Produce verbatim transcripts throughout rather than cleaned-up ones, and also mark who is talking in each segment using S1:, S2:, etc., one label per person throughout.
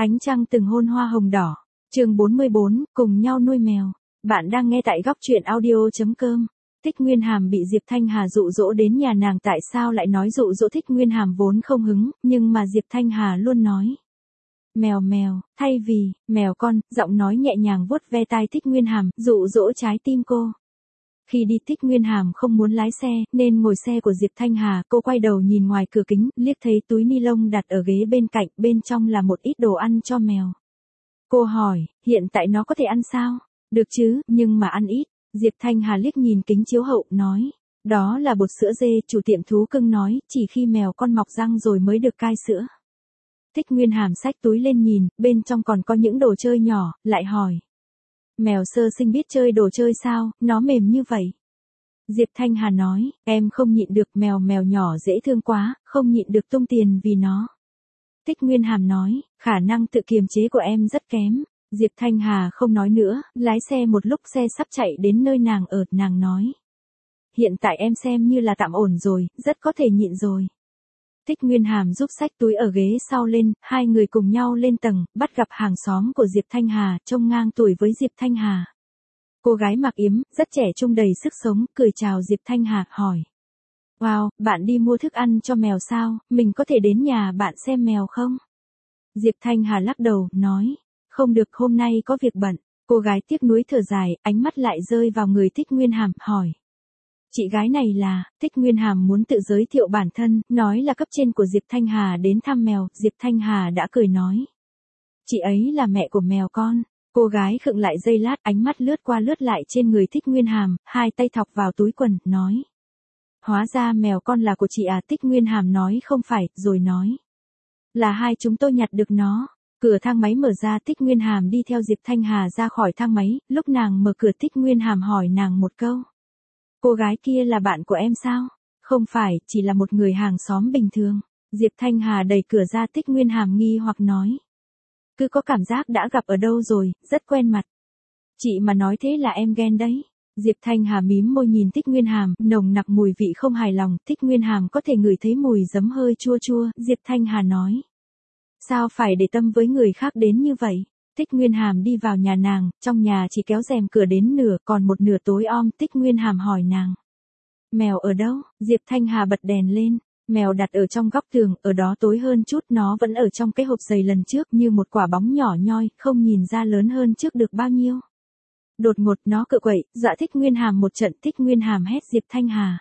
S1: Ánh trăng từng hôn hoa hồng đỏ. Chương bốn mươi bốn, cùng nhau nuôi mèo. Bạn đang nghe tại góc truyện audio chấm com. Thích Nguyên Hàm bị Diệp Thanh Hà dụ dỗ đến nhà nàng, tại sao lại nói dụ dỗ? Thích Nguyên Hàm vốn không hứng, nhưng mà Diệp Thanh Hà luôn nói. Mèo mèo, thay vì, mèo con, giọng nói nhẹ nhàng vuốt ve tai Thích Nguyên Hàm, dụ dỗ trái tim cô. Khi đi Thích Nguyên Hàm không muốn lái xe, nên ngồi xe của Diệp Thanh Hà, cô quay đầu nhìn ngoài cửa kính, liếc thấy túi ni lông đặt ở ghế bên cạnh, bên trong là một ít đồ ăn cho mèo. Cô hỏi, hiện tại nó có thể ăn sao? Được chứ, nhưng mà ăn ít. Diệp Thanh Hà liếc nhìn kính chiếu hậu, nói. Đó là bột sữa dê, chủ tiệm thú cưng nói, chỉ khi mèo con mọc răng rồi mới được cai sữa. Thích Nguyên Hàm xách túi lên nhìn, bên trong còn có những đồ chơi nhỏ, lại hỏi. Mèo sơ sinh biết chơi đồ chơi sao, nó mềm như vậy. Diệp Thanh Hà nói, em không nhịn được, mèo mèo nhỏ dễ thương quá, không nhịn được tung tiền vì nó. Thích Nguyên Hàm nói, khả năng tự kiềm chế của em rất kém. Diệp Thanh Hà không nói nữa, lái xe một lúc xe sắp chạy đến nơi nàng ở, nàng nói. Hiện tại em xem như là tạm ổn rồi, rất có thể nhịn rồi. Thích Nguyên Hàm giúp xách túi ở ghế sau lên, hai người cùng nhau lên tầng, bắt gặp hàng xóm của Diệp Thanh Hà, trông ngang tuổi với Diệp Thanh Hà. Cô gái mặc yếm, rất trẻ trung đầy sức sống, cười chào Diệp Thanh Hà, hỏi. Wow, bạn đi mua thức ăn cho mèo sao, mình có thể đến nhà bạn xem mèo không? Diệp Thanh Hà lắc đầu, nói. Không được, hôm nay có việc bận. Cô gái tiếc nuối thở dài, ánh mắt lại rơi vào người Thích Nguyên Hàm, hỏi. Chị gái này là, Thích Nguyên Hàm muốn tự giới thiệu bản thân, nói là cấp trên của Diệp Thanh Hà đến thăm mèo, Diệp Thanh Hà đã cười nói. Chị ấy là mẹ của mèo con. Cô gái khựng lại giây lát, ánh mắt lướt qua lướt lại trên người Thích Nguyên Hàm, hai tay thọc vào túi quần, nói. Hóa ra mèo con là của chị à? Thích Nguyên Hàm nói không phải, rồi nói. Là hai chúng tôi nhặt được nó. Cửa thang máy mở ra, Thích Nguyên Hàm đi theo Diệp Thanh Hà ra khỏi thang máy, lúc nàng mở cửa Thích Nguyên Hàm hỏi nàng một câu. Cô gái kia là bạn của em sao? Không phải, chỉ là một người hàng xóm bình thường. Diệp Thanh Hà đẩy cửa ra, Thích Nguyên Hàm nghi hoặc nói. Cứ có cảm giác đã gặp ở đâu rồi, rất quen mặt. Chị mà nói thế là em ghen đấy. Diệp Thanh Hà mím môi nhìn Thích Nguyên Hàm, nồng nặc mùi vị không hài lòng, Thích Nguyên Hàm có thể ngửi thấy mùi giấm hơi chua chua, Diệp Thanh Hà nói. Sao phải để tâm với người khác đến như vậy? Thích Nguyên Hàm đi vào nhà nàng, trong nhà chỉ kéo rèm cửa đến nửa, còn một nửa tối om. Thích Nguyên Hàm hỏi nàng. Mèo ở đâu? Diệp Thanh Hà bật đèn lên. Mèo đặt ở trong góc tường, ở đó tối hơn chút, nó vẫn ở trong cái hộp giày lần trước như một quả bóng nhỏ nhoi, không nhìn ra lớn hơn trước được bao nhiêu. Đột ngột nó cựa quậy, dọa Thích Nguyên Hàm một trận. Thích Nguyên Hàm hét Diệp Thanh Hà.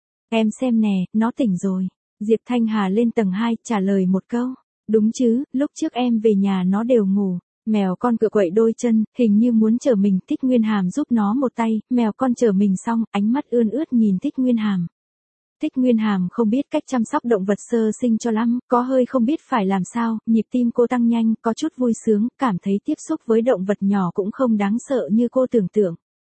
S1: Em xem nè, nó tỉnh rồi. Diệp Thanh Hà lên tầng hai, trả lời một câu. Đúng chứ, lúc trước em về nhà nó đều ngủ. Mèo con cựa quậy đôi chân, hình như muốn chở mình. Thích Nguyên Hàm giúp nó một tay, mèo con chở mình xong, ánh mắt ươn ướt nhìn Thích Nguyên Hàm. Thích Nguyên Hàm không biết cách chăm sóc động vật sơ sinh cho lắm, có hơi không biết phải làm sao, nhịp tim cô tăng nhanh, có chút vui sướng, cảm thấy tiếp xúc với động vật nhỏ cũng không đáng sợ như cô tưởng tượng.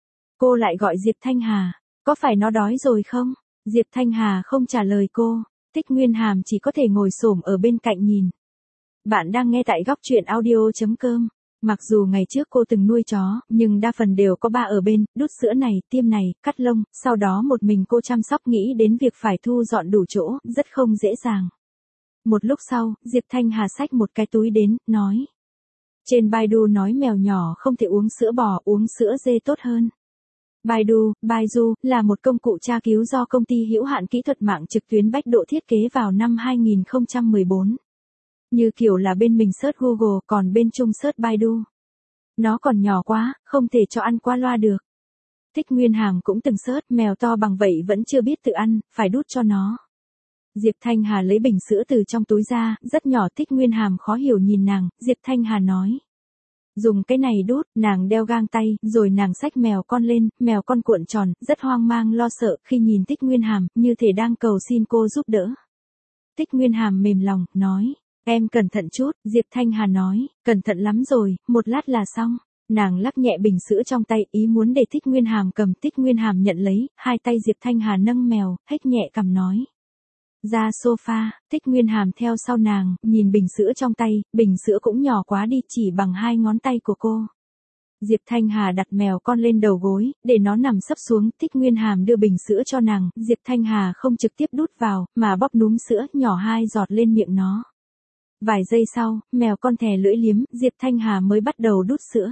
S1: Cô lại gọi Diệp Thanh Hà, có phải nó đói rồi không? Diệp Thanh Hà không trả lời cô, Thích Nguyên Hàm chỉ có thể ngồi xổm ở bên cạnh nhìn. Bạn đang nghe tại góc truyện audio chấm com. Mặc dù ngày trước cô từng nuôi chó, nhưng đa phần đều có ba ở bên, đút sữa này, tiêm này, cắt lông, sau đó một mình cô chăm sóc, nghĩ đến việc phải thu dọn đủ chỗ, rất không dễ dàng. Một lúc sau, Diệp Thanh Hà xách một cái túi đến, nói. Trên Baidu nói mèo nhỏ không thể uống sữa bò, uống sữa dê tốt hơn. Baidu, Baidu, là một công cụ tra cứu do công ty hữu hạn kỹ thuật mạng trực tuyến Bách Độ thiết kế vào năm hai nghìn không trăm mười bốn. Như kiểu là bên mình search Google, còn bên Trung search Baidu. Nó còn nhỏ quá, không thể cho ăn qua loa được. Thích Nguyên Hàm cũng từng search, mèo to bằng vậy vẫn chưa biết tự ăn, phải đút cho nó. Diệp Thanh Hà lấy bình sữa từ trong túi ra, rất nhỏ. Thích Nguyên Hàm khó hiểu nhìn nàng, Diệp Thanh Hà nói. Dùng cái này đút, nàng đeo găng tay, rồi nàng xách mèo con lên, mèo con cuộn tròn, rất hoang mang lo sợ khi nhìn Thích Nguyên Hàm, như thể đang cầu xin cô giúp đỡ. Thích Nguyên Hàm mềm lòng, nói. Em cẩn thận chút, Diệp Thanh Hà nói, cẩn thận lắm rồi, một lát là xong. Nàng lắc nhẹ bình sữa trong tay, ý muốn để Thích Nguyên Hàm cầm. Thích Nguyên Hàm nhận lấy, hai tay Diệp Thanh Hà nâng mèo, hếch nhẹ cằm nói. Ra sofa, Thích Nguyên Hàm theo sau nàng, nhìn bình sữa trong tay, bình sữa cũng nhỏ quá đi, chỉ bằng hai ngón tay của cô. Diệp Thanh Hà đặt mèo con lên đầu gối, để nó nằm sấp xuống. Thích Nguyên Hàm đưa bình sữa cho nàng, Diệp Thanh Hà không trực tiếp đút vào, mà bóp núm sữa nhỏ hai giọt lên miệng nó. Vài giây sau, mèo con thè lưỡi liếm, Diệp Thanh Hà mới bắt đầu đút sữa.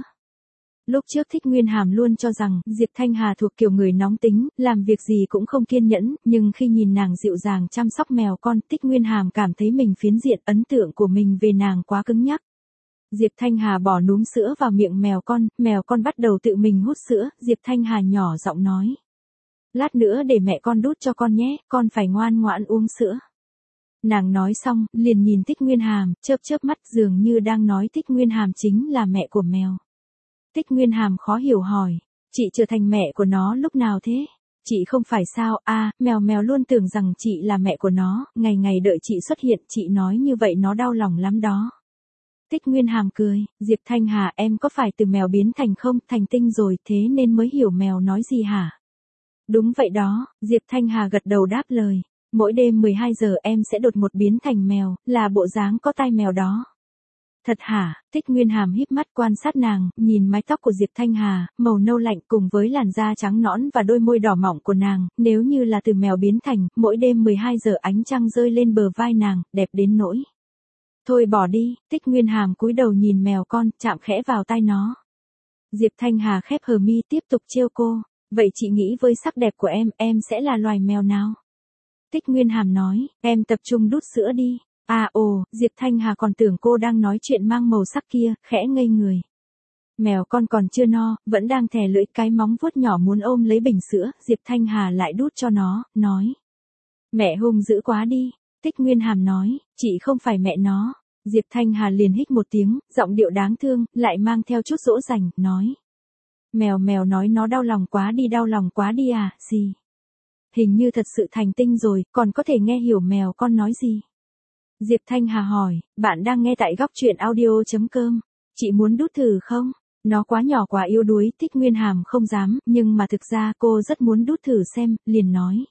S1: Lúc trước Thích Nguyên Hàm luôn cho rằng Diệp Thanh Hà thuộc kiểu người nóng tính, làm việc gì cũng không kiên nhẫn, nhưng khi nhìn nàng dịu dàng chăm sóc mèo con, Thích Nguyên Hàm cảm thấy mình phiến diện, ấn tượng của mình về nàng quá cứng nhắc. Diệp Thanh Hà bỏ núm sữa vào miệng mèo con, mèo con bắt đầu tự mình hút sữa, Diệp Thanh Hà nhỏ giọng nói. Lát nữa để mẹ con đút cho con nhé, con phải ngoan ngoãn uống sữa. Nàng nói xong, liền nhìn Thích Nguyên Hàm, chớp chớp mắt dường như đang nói Thích Nguyên Hàm chính là mẹ của mèo. Thích Nguyên Hàm khó hiểu hỏi, chị trở thành mẹ của nó lúc nào thế? Chị không phải sao, à, mèo mèo luôn tưởng rằng chị là mẹ của nó, ngày ngày đợi chị xuất hiện, chị nói như vậy nó đau lòng lắm đó. Thích Nguyên Hàm cười, Diệp Thanh Hà em có phải từ mèo biến thành không, thành tinh rồi, thế nên mới hiểu mèo nói gì hả? Đúng vậy đó, Diệp Thanh Hà gật đầu đáp lời, mỗi đêm mười hai giờ em sẽ đột một biến thành mèo, là bộ dáng có tai mèo đó. Thật hả? Thích Nguyên Hàm híp mắt quan sát nàng, nhìn mái tóc của Diệp Thanh Hà, màu nâu lạnh cùng với làn da trắng nõn và đôi môi đỏ mọng của nàng, nếu như là từ mèo biến thành, mỗi đêm mười hai giờ ánh trăng rơi lên bờ vai nàng, đẹp đến nỗi. Thôi bỏ đi, Thích Nguyên Hàm cúi đầu nhìn mèo con, chạm khẽ vào tai nó. Diệp Thanh Hà khép hờ mi tiếp tục trêu cô, vậy chị nghĩ với sắc đẹp của em, em sẽ là loài mèo nào? Thích Nguyên Hàm nói, em tập trung đút sữa đi. À ồ, Diệp Thanh Hà còn tưởng cô đang nói chuyện mang màu sắc kia, khẽ ngây người. Mèo con còn chưa no, vẫn đang thè lưỡi, cái móng vuốt nhỏ muốn ôm lấy bình sữa, Diệp Thanh Hà lại đút cho nó, nói. Mẹ hung dữ quá đi, Thích Nguyên Hàm nói, chị không phải mẹ nó. Diệp Thanh Hà liền hích một tiếng, giọng điệu đáng thương, lại mang theo chút dỗ dành, nói. Mèo mèo nói nó đau lòng quá đi đau lòng quá đi à, gì? Hình như thật sự thành tinh rồi, còn có thể nghe hiểu mèo con nói gì? Diệp Thanh Hà hỏi, bạn đang nghe tại góc truyện audio chấm com, chị muốn đút thử không? Nó quá nhỏ quá yếu đuối, Thích Nguyên Hàm không dám, nhưng mà thực ra cô rất muốn đút thử xem, liền nói.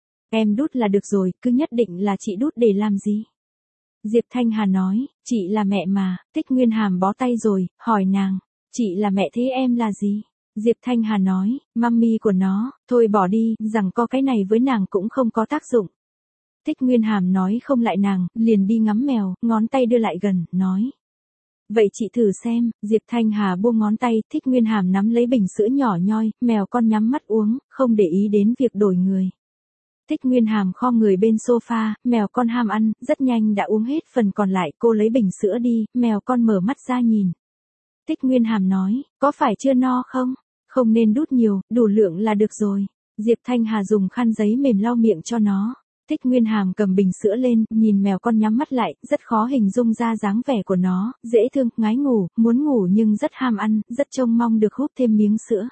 S1: Em đút là được rồi, cứ nhất định là chị đút để làm gì? Diệp Thanh Hà nói, chị là mẹ mà, Thích Nguyên Hàm bó tay rồi, hỏi nàng, chị là mẹ thế em là gì? Diệp Thanh Hà nói, mummy của nó, thôi bỏ đi, rằng có cái này với nàng cũng không có tác dụng. Thích Nguyên Hàm nói không lại nàng, liền đi ngắm mèo, ngón tay đưa lại gần, nói. Vậy chị thử xem, Diệp Thanh Hà buông ngón tay, Thích Nguyên Hàm nắm lấy bình sữa nhỏ nhoi, mèo con nhắm mắt uống, không để ý đến việc đổi người. Thích Nguyên Hàm khom người bên sofa, mèo con ham ăn, rất nhanh đã uống hết phần còn lại, cô lấy bình sữa đi, mèo con mở mắt ra nhìn. Thích Nguyên Hàm nói, có phải chưa no không? Không nên đút nhiều, đủ lượng là được rồi. Diệp Thanh Hà dùng khăn giấy mềm lau miệng cho nó. Thích Nguyên Hàm cầm bình sữa lên, nhìn mèo con nhắm mắt lại, rất khó hình dung ra dáng vẻ của nó, dễ thương, ngái ngủ, muốn ngủ nhưng rất ham ăn, rất trông mong được hút thêm miếng sữa.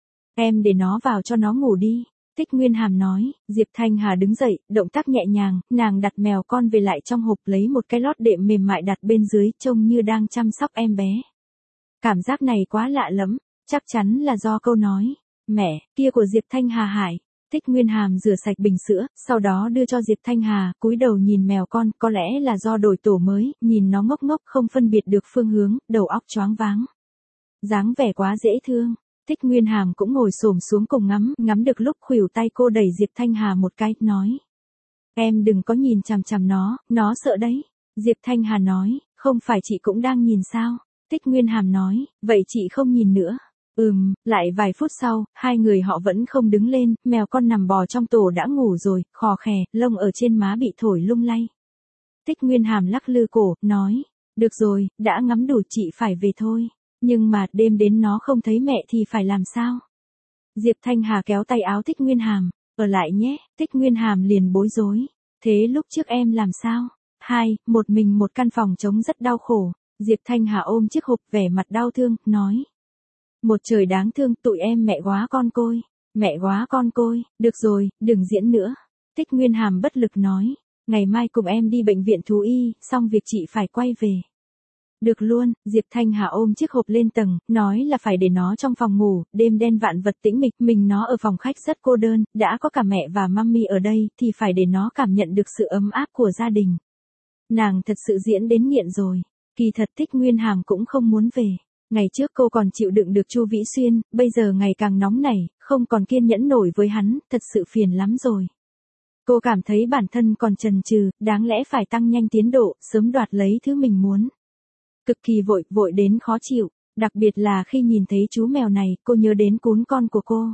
S1: Em để nó vào cho nó ngủ đi. Thích Nguyên Hàm nói, Diệp Thanh Hà đứng dậy, động tác nhẹ nhàng, nàng đặt mèo con về lại trong hộp lấy một cái lót đệm mềm mại đặt bên dưới, trông như đang chăm sóc em bé. Cảm giác này quá lạ lắm, chắc chắn là do câu nói, mẹ, kia của Diệp Thanh Hà hại. Thích Nguyên Hàm rửa sạch bình sữa, sau đó đưa cho Diệp Thanh Hà, cúi đầu nhìn mèo con, có lẽ là do đổi tổ mới, nhìn nó ngốc ngốc không phân biệt được phương hướng, đầu óc choáng váng. Dáng vẻ quá dễ thương. Thích Nguyên Hàm cũng ngồi xổm xuống cùng ngắm, ngắm được lúc khuỷu tay cô đẩy Diệp Thanh Hà một cái, nói. Em đừng có nhìn chằm chằm nó, nó sợ đấy. Diệp Thanh Hà nói, không phải chị cũng đang nhìn sao? Thích Nguyên Hàm nói, vậy chị không nhìn nữa. Ừm, lại vài phút sau, hai người họ vẫn không đứng lên, mèo con nằm bò trong tổ đã ngủ rồi, khò khè, lông ở trên má bị thổi lung lay. Thích Nguyên Hàm lắc lư cổ, nói, được rồi, đã ngắm đủ chị phải về thôi. Nhưng mà đêm đến nó không thấy mẹ thì phải làm sao? Diệp Thanh Hà kéo tay áo Thích Nguyên Hàm, ở lại nhé, Thích Nguyên Hàm liền bối rối. Thế lúc trước em làm sao? Hai, một mình một căn phòng trống rất đau khổ. Diệp Thanh Hà ôm chiếc hộp vẻ mặt đau thương, nói. Một trời đáng thương, tụi em mẹ quá con côi. Mẹ quá con côi, được rồi, đừng diễn nữa. Thích Nguyên Hàm bất lực nói. Ngày mai cùng em đi bệnh viện thú y, xong việc chị phải quay về. Được luôn, Diệp Thanh Hà ôm chiếc hộp lên tầng, nói là phải để nó trong phòng ngủ, đêm đen vạn vật tĩnh mịch, mình nó ở phòng khách rất cô đơn, đã có cả mẹ và mummy ở đây, thì phải để nó cảm nhận được sự ấm áp của gia đình. Nàng thật sự diễn đến nghiện rồi, kỳ thật Thích Nguyên Hàm cũng không muốn về. Ngày trước cô còn chịu đựng được Chu Vĩ Xuyên, bây giờ ngày càng nóng nảy, không còn kiên nhẫn nổi với hắn, thật sự phiền lắm rồi. Cô cảm thấy bản thân còn chần chừ, đáng lẽ phải tăng nhanh tiến độ, sớm đoạt lấy thứ mình muốn. Cực kỳ vội, vội đến khó chịu, đặc biệt là khi nhìn thấy chú mèo này, cô nhớ đến cún con của cô.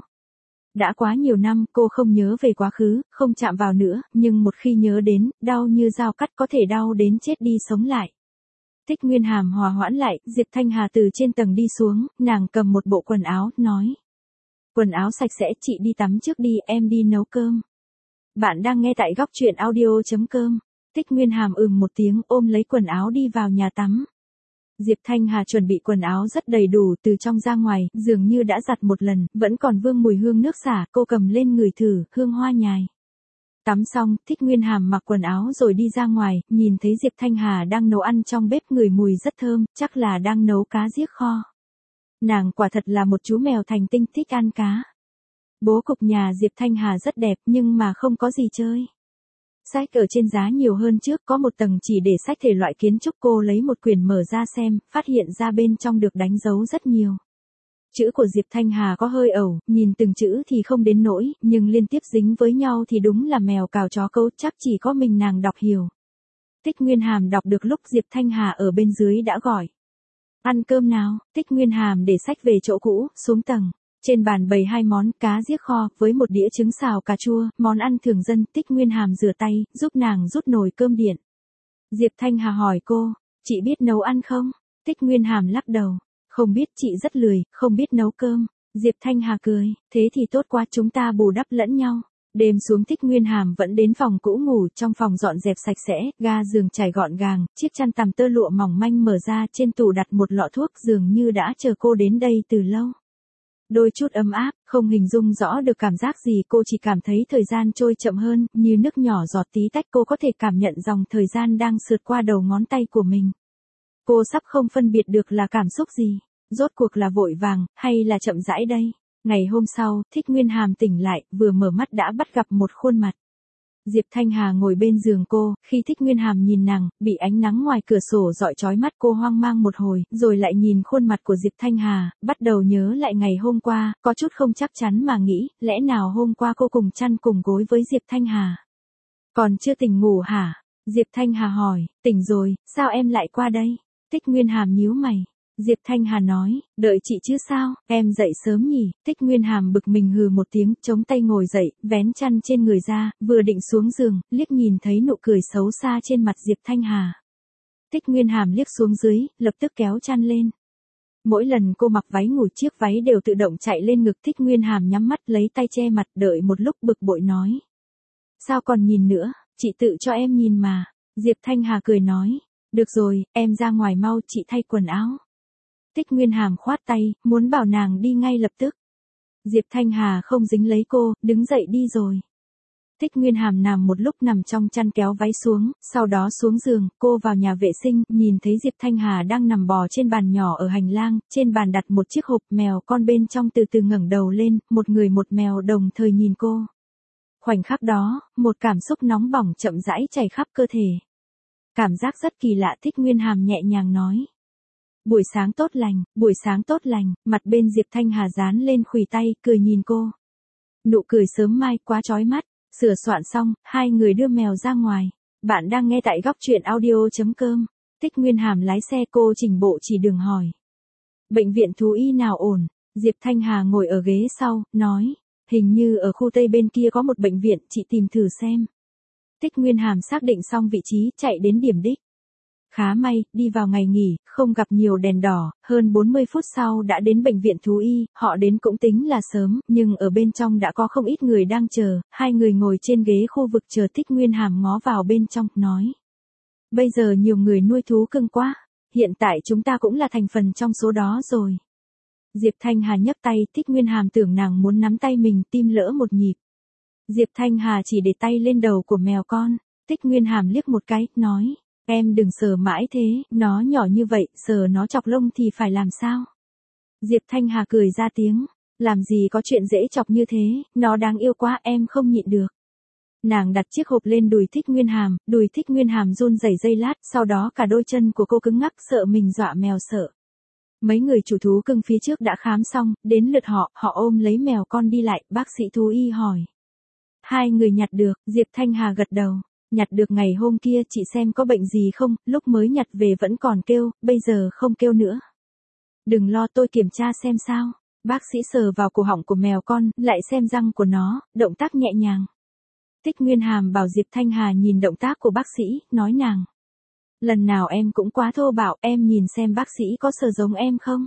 S1: Đã quá nhiều năm, cô không nhớ về quá khứ, không chạm vào nữa, nhưng một khi nhớ đến, đau như dao cắt có thể đau đến chết đi sống lại. Thích Nguyên Hàm hòa hoãn lại, Diệp Thanh Hà từ trên tầng đi xuống, nàng cầm một bộ quần áo, nói. Quần áo sạch sẽ, chị đi tắm trước đi, em đi nấu cơm. Bạn đang nghe tại góc truyện audio.com. Thích Nguyên Hàm ừm một tiếng, ôm lấy quần áo đi vào nhà tắm. Diệp Thanh Hà chuẩn bị quần áo rất đầy đủ, từ trong ra ngoài, dường như đã giặt một lần, vẫn còn vương mùi hương nước xả, cô cầm lên ngửi thử, hương hoa nhài. Tắm xong, Thích Nguyên Hàm mặc quần áo rồi đi ra ngoài, nhìn thấy Diệp Thanh Hà đang nấu ăn trong bếp, ngửi mùi rất thơm, chắc là đang nấu cá giếc kho. Nàng quả thật là một chú mèo thành tinh, thích ăn cá. Bố cục nhà Diệp Thanh Hà rất đẹp nhưng mà không có gì chơi. Sách ở trên giá nhiều hơn trước, có một tầng chỉ để sách thể loại kiến trúc, cô lấy một quyển mở ra xem, phát hiện ra bên trong được đánh dấu rất nhiều. Chữ của Diệp Thanh Hà có hơi ẩu, nhìn từng chữ thì không đến nỗi, nhưng liên tiếp dính với nhau thì đúng là mèo cào chó câu, chắc chỉ có mình nàng đọc hiểu. Thích Nguyên Hàm đọc được lúc Diệp Thanh Hà ở bên dưới đã gọi. Ăn cơm nào, Thích Nguyên Hàm để sách về chỗ cũ, xuống tầng. Trên bàn bày hai món cá giếc kho với một đĩa trứng xào cà chua, món ăn thường dân. Thích Nguyên Hàm rửa tay, giúp nàng rút nồi cơm điện. Diệp Thanh Hà hỏi cô, chị biết nấu ăn không? Thích Nguyên Hàm lắc đầu, không biết, chị rất lười, không biết nấu cơm. Diệp Thanh Hà cười, thế thì tốt quá, chúng ta bù đắp lẫn nhau. Đêm xuống, Thích Nguyên Hàm vẫn đến phòng cũ ngủ, trong phòng dọn dẹp sạch sẽ, ga giường trải gọn gàng, chiếc chăn tằm tơ lụa mỏng manh mở ra, trên tủ đặt một lọ thuốc, dường như đã chờ cô đến đây từ lâu. Đôi chút ấm áp, không hình dung rõ được cảm giác gì, cô chỉ cảm thấy thời gian trôi chậm hơn, như nước nhỏ giọt tí tách, cô có thể cảm nhận dòng thời gian đang sượt qua đầu ngón tay của mình. Cô sắp không phân biệt được là cảm xúc gì, rốt cuộc là vội vàng, hay là chậm rãi đây. Ngày hôm sau, Thích Nguyên Hàm tỉnh lại, vừa mở mắt đã bắt gặp một khuôn mặt. Diệp Thanh Hà ngồi bên giường cô, khi Thích Nguyên Hàm nhìn nàng, bị ánh nắng ngoài cửa sổ rọi chói mắt, cô hoang mang một hồi, rồi lại nhìn khuôn mặt của Diệp Thanh Hà, bắt đầu nhớ lại ngày hôm qua, có chút không chắc chắn mà nghĩ, lẽ nào hôm qua cô cùng chăn cùng gối với Diệp Thanh Hà? Còn chưa tỉnh ngủ hả? Diệp Thanh Hà hỏi, tỉnh rồi, sao em lại qua đây? Thích Nguyên Hàm nhíu mày. Diệp Thanh Hà nói, đợi chị chứ sao, em dậy sớm nhỉ. Thích Nguyên Hàm bực mình hừ một tiếng, chống tay ngồi dậy, vén chăn trên người ra, vừa định xuống giường, liếc nhìn thấy nụ cười xấu xa trên mặt Diệp Thanh Hà. Thích Nguyên Hàm liếc xuống dưới, lập tức kéo chăn lên. Mỗi lần cô mặc váy ngủ, chiếc váy đều tự động chạy lên ngực. Thích Nguyên Hàm nhắm mắt lấy tay che mặt, đợi một lúc bực bội nói. Sao còn nhìn nữa, chị tự cho em nhìn mà. Diệp Thanh Hà cười nói, được rồi, em ra ngoài mau, chị thay quần áo. Thích Nguyên Hàm khoát tay, muốn bảo nàng đi ngay lập tức. Diệp Thanh Hà không dính lấy cô, đứng dậy đi rồi. Thích Nguyên Hàm nằm một lúc nằm trong chăn kéo váy xuống, sau đó xuống giường, cô vào nhà vệ sinh, nhìn thấy Diệp Thanh Hà đang nằm bò trên bàn nhỏ ở hành lang, trên bàn đặt một chiếc hộp, mèo con bên trong từ từ ngẩng đầu lên, một người một mèo đồng thời nhìn cô. Khoảnh khắc đó, một cảm xúc nóng bỏng chậm rãi chảy khắp cơ thể. Cảm giác rất kỳ lạ. Thích Nguyên Hàm nhẹ nhàng nói. Buổi sáng tốt lành, buổi sáng tốt lành, mặt bên Diệp Thanh Hà dán lên khuỷu tay, cười nhìn cô. Nụ cười sớm mai quá chói mắt, sửa soạn xong, hai người đưa mèo ra ngoài. Bạn đang nghe tại góc truyện audio.com. Thích Nguyên Hàm lái xe, cô chỉnh bộ chỉ đường hỏi. Bệnh viện thú y nào ổn? Diệp Thanh Hà ngồi ở ghế sau, nói. Hình như ở khu Tây bên kia có một bệnh viện, chị tìm thử xem. Thích Nguyên Hàm xác định xong vị trí, chạy đến điểm đích. Khá may, đi vào ngày nghỉ, không gặp nhiều đèn đỏ, hơn bốn mươi phút sau đã đến bệnh viện thú y, họ đến cũng tính là sớm, nhưng ở bên trong đã có không ít người đang chờ, hai người ngồi trên ghế khu vực chờ. Thích Nguyên Hàm ngó vào bên trong, nói. Bây giờ nhiều người nuôi thú cưng quá, hiện tại chúng ta cũng là thành phần trong số đó rồi. Diệp Thanh Hà nhấc tay, Thích Nguyên Hàm tưởng nàng muốn nắm tay mình, tim lỡ một nhịp. Diệp Thanh Hà chỉ để tay lên đầu của mèo con, Thích Nguyên Hàm liếc một cái, nói. Em đừng sờ mãi thế, nó nhỏ như vậy, sờ nó chọc lông thì phải làm sao? Diệp Thanh Hà cười ra tiếng, làm gì có chuyện dễ chọc như thế, nó đáng yêu quá, em không nhịn được. Nàng đặt chiếc hộp lên đùi Thích Nguyên Hàm, đùi Thích Nguyên Hàm run rẩy giây lát, sau đó cả đôi chân của cô cứng ngắc, sợ mình dọa mèo sợ. Mấy người chủ thú cưng phía trước đã khám xong, đến lượt họ, họ ôm lấy mèo con đi lại, bác sĩ thú y hỏi. Hai người nhặt được, Diệp Thanh Hà gật đầu. Nhặt được ngày hôm kia chị xem có bệnh gì không, lúc mới nhặt về vẫn còn kêu, bây giờ không kêu nữa. Đừng lo tôi kiểm tra xem sao. Bác sĩ sờ vào cổ họng của mèo con, lại xem răng của nó, động tác nhẹ nhàng. Tích Nguyên Hàm bảo Diệp Thanh Hà nhìn động tác của bác sĩ, nói nàng. Lần nào em cũng quá thô bạo, em nhìn xem bác sĩ có sờ giống em không?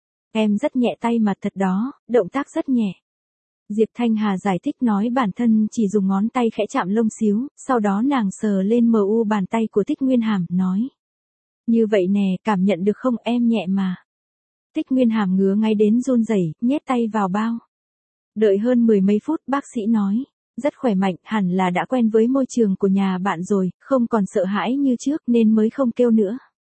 S1: Em rất nhẹ tay mà thật đó, động tác rất nhẹ. Diệp Thanh Hà giải thích nói bản thân chỉ dùng ngón tay khẽ chạm lông xíu, sau đó nàng sờ lên mờ u bàn tay của Tích Nguyên Hàm, nói. Như vậy nè, cảm nhận được không, em nhẹ mà. Tích Nguyên Hàm ngứa ngay đến run rẩy, nhét tay vào bao. Đợi hơn mười mấy phút bác sĩ nói. Rất khỏe mạnh, hẳn là đã quen với môi trường của nhà bạn rồi, không còn sợ hãi như trước nên mới không kêu nữa.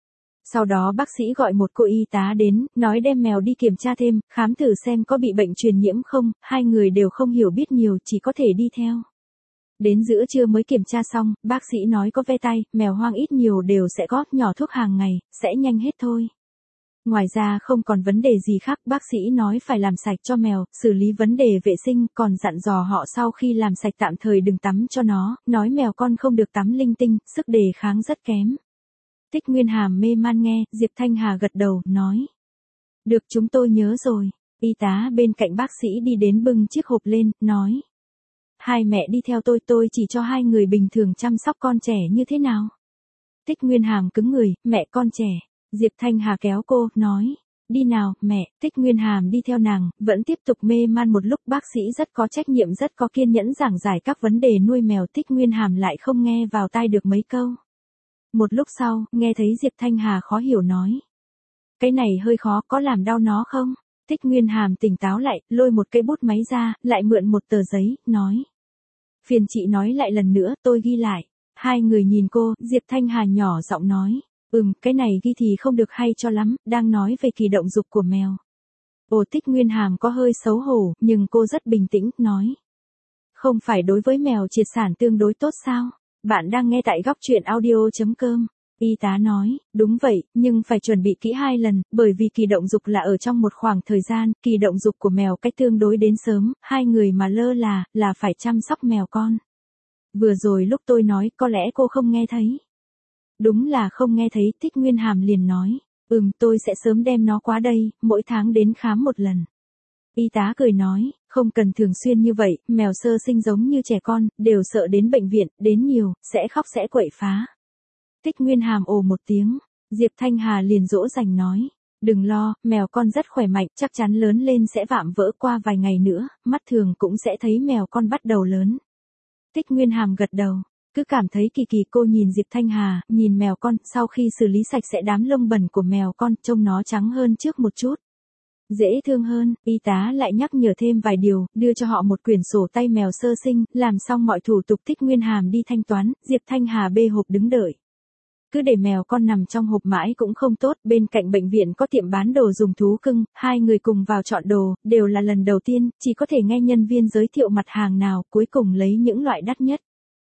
S1: Sau đó bác sĩ gọi một cô y tá đến, nói đem mèo đi kiểm tra thêm, khám thử xem có bị bệnh truyền nhiễm không, hai người đều không hiểu biết nhiều, chỉ có thể đi theo. Đến giữa trưa mới kiểm tra xong, bác sĩ nói có ve tay, mèo hoang ít nhiều đều sẽ góp nhỏ thuốc hàng ngày, sẽ nhanh hết thôi. Ngoài ra không còn vấn đề gì khác, bác sĩ nói phải làm sạch cho mèo, xử lý vấn đề vệ sinh, còn dặn dò họ sau khi làm sạch tạm thời đừng tắm cho nó, nói mèo con không được tắm linh tinh, sức đề kháng rất kém. Tích Nguyên Hàm mê man nghe, Diệp Thanh Hà gật đầu, nói. Được, chúng tôi nhớ rồi. Y tá bên cạnh bác sĩ đi đến bưng chiếc hộp lên, nói. Hai mẹ đi theo tôi, tôi chỉ cho hai người bình thường chăm sóc con trẻ như thế nào. Tích Nguyên Hàm cứng người, mẹ con trẻ. Diệp Thanh Hà kéo cô, nói. Đi nào, mẹ. Tích Nguyên Hàm đi theo nàng, vẫn tiếp tục mê man một lúc. Bác sĩ rất có trách nhiệm, rất có kiên nhẫn giảng giải các vấn đề nuôi mèo. Tích Nguyên Hàm lại không nghe vào tai được mấy câu. Một lúc sau, nghe thấy Diệp Thanh Hà khó hiểu nói. Cái này hơi khó, có làm đau nó không? Tích Nguyên Hàm tỉnh táo lại, lôi một cây bút máy ra, lại mượn một tờ giấy, nói. Phiền chị nói lại lần nữa, tôi ghi lại. Hai người nhìn cô, Diệp Thanh Hà nhỏ giọng nói. Ừm, cái này ghi thì không được hay cho lắm, đang nói về kỳ động dục của mèo. Ồ, Tích Nguyên Hàm có hơi xấu hổ, nhưng cô rất bình tĩnh, nói. Không phải đối với mèo triệt sản tương đối tốt sao? Bạn đang nghe tại góc truyện audio chấm com. Y tá nói, đúng vậy, nhưng phải chuẩn bị kỹ hai lần, bởi vì kỳ động dục là ở trong một khoảng thời gian, kỳ động dục của mèo cách tương đối đến sớm, hai người mà lơ là, là phải chăm sóc mèo con. Vừa rồi lúc tôi nói, có lẽ cô không nghe thấy. Đúng là không nghe thấy, Tích Nguyên Hàm liền nói, ừm, tôi sẽ sớm đem nó qua đây, mỗi tháng đến khám một lần. Y tá cười nói, không cần thường xuyên như vậy, mèo sơ sinh giống như trẻ con, đều sợ đến bệnh viện, đến nhiều, sẽ khóc sẽ quậy phá. Tích Nguyên Hàm ồ một tiếng, Diệp Thanh Hà liền dỗ dành nói, đừng lo, mèo con rất khỏe mạnh, chắc chắn lớn lên sẽ vạm vỡ, qua vài ngày nữa, mắt thường cũng sẽ thấy mèo con bắt đầu lớn. Tích Nguyên Hàm gật đầu. Cứ cảm thấy kỳ kỳ, cô nhìn Diệp Thanh Hà, nhìn mèo con, sau khi xử lý sạch sẽ đám lông bẩn của mèo con, trông nó trắng hơn trước một chút. Dễ thương hơn, y tá lại nhắc nhở thêm vài điều, đưa cho họ một quyển sổ tay mèo sơ sinh, làm xong mọi thủ tục. Tích Nguyên Hàm đi thanh toán, Diệp Thanh Hà bê hộp đứng đợi. Cứ để mèo con nằm trong hộp mãi cũng không tốt, bên cạnh bệnh viện có tiệm bán đồ dùng thú cưng, hai người cùng vào chọn đồ, đều là lần đầu tiên, chỉ có thể nghe nhân viên giới thiệu mặt hàng nào, cuối cùng lấy những loại đắt nhất.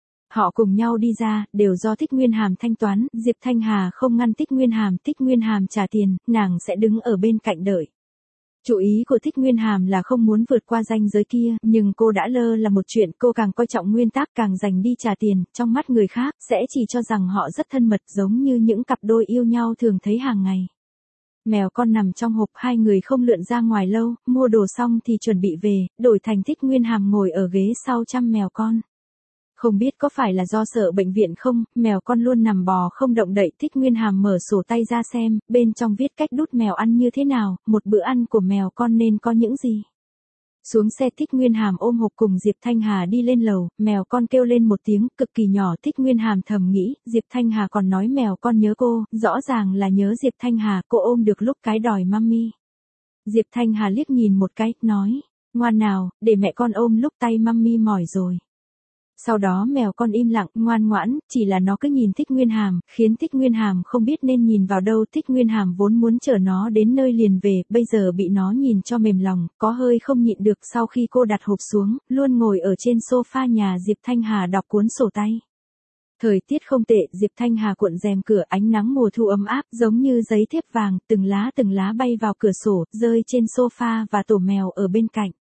S1: Họ cùng nhau đi ra, đều do Tích Nguyên Hàm thanh toán, Diệp Thanh Hà không ngăn Tích Nguyên Hàm, Tích Nguyên Hàm trả tiền, nàng sẽ đứng ở bên cạnh đợi. Chủ ý của Tích Nguyên Hàm là không muốn vượt qua ranh giới kia, nhưng cô đã lơ là một chuyện, cô càng coi trọng nguyên tắc, càng dành đi trả tiền, trong mắt người khác, sẽ chỉ cho rằng họ rất thân mật, giống như những cặp đôi yêu nhau thường thấy hàng ngày. Mèo con nằm trong hộp, hai người không lượn ra ngoài lâu, mua đồ xong thì chuẩn bị về, đổi thành Tích Nguyên Hàm ngồi ở ghế sau chăm mèo con. Không biết có phải là do sợ bệnh viện không, mèo con luôn nằm bò không động đậy. Tích Nguyên Hàm mở sổ tay ra xem, bên trong viết cách đút mèo ăn như thế nào, một bữa ăn của mèo con nên có những gì. Xuống xe, Tích Nguyên Hàm ôm hộp cùng Diệp Thanh Hà đi lên lầu, mèo con kêu lên một tiếng cực kỳ nhỏ. Tích Nguyên Hàm thầm nghĩ, Diệp Thanh Hà còn nói mèo con nhớ cô, rõ ràng là nhớ Diệp Thanh Hà, cô ôm được lúc cái đòi mummy. Diệp Thanh Hà liếc nhìn một cái, nói, ngoan nào, để mẹ con ôm lúc tay mummy mỏi rồi. Sau đó mèo con im lặng, ngoan ngoãn, chỉ là nó cứ nhìn Tích Nguyên Hàm, khiến Tích Nguyên Hàm không biết nên nhìn vào đâu. Tích Nguyên Hàm vốn muốn chở nó đến nơi liền về, bây giờ bị nó nhìn cho mềm lòng, có hơi không nhịn được. Sau khi cô đặt hộp xuống, luôn ngồi ở trên sofa nhà Diệp Thanh Hà đọc cuốn sổ tay. Thời tiết không tệ, Diệp Thanh Hà cuộn rèm cửa, ánh nắng mùa thu ấm áp, giống như giấy thiếp vàng, từng lá từng lá bay vào cửa sổ, rơi trên sofa và tổ mèo ở bên cạnh.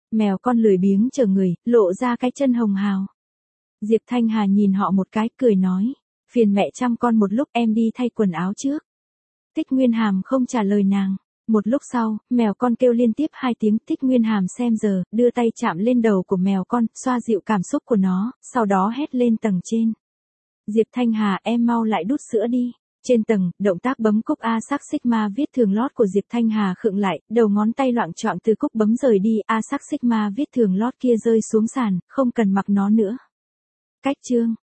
S1: Mèo con lười biếng chờ người, lộ ra cái chân hồng hào. Diệp Thanh Hà nhìn họ một cái, cười nói. Phiền mẹ chăm con một lúc, em đi thay quần áo trước. Tích Nguyên Hàm không trả lời nàng. Một lúc sau, mèo con kêu liên tiếp hai tiếng. Tích Nguyên Hàm xem giờ, đưa tay chạm lên đầu của mèo con, xoa dịu cảm xúc của nó, sau đó hét lên tầng trên. Diệp Thanh Hà, em mau lại đút sữa đi. Trên tầng, động tác bấm cúc A sắc sigma viết thường lót của Diệp Thanh Hà khựng lại, đầu ngón tay loạng choạng từ cúc bấm rời đi, A sắc sigma viết thường lót kia rơi xuống sàn, không cần mặc nó nữa. Cách chương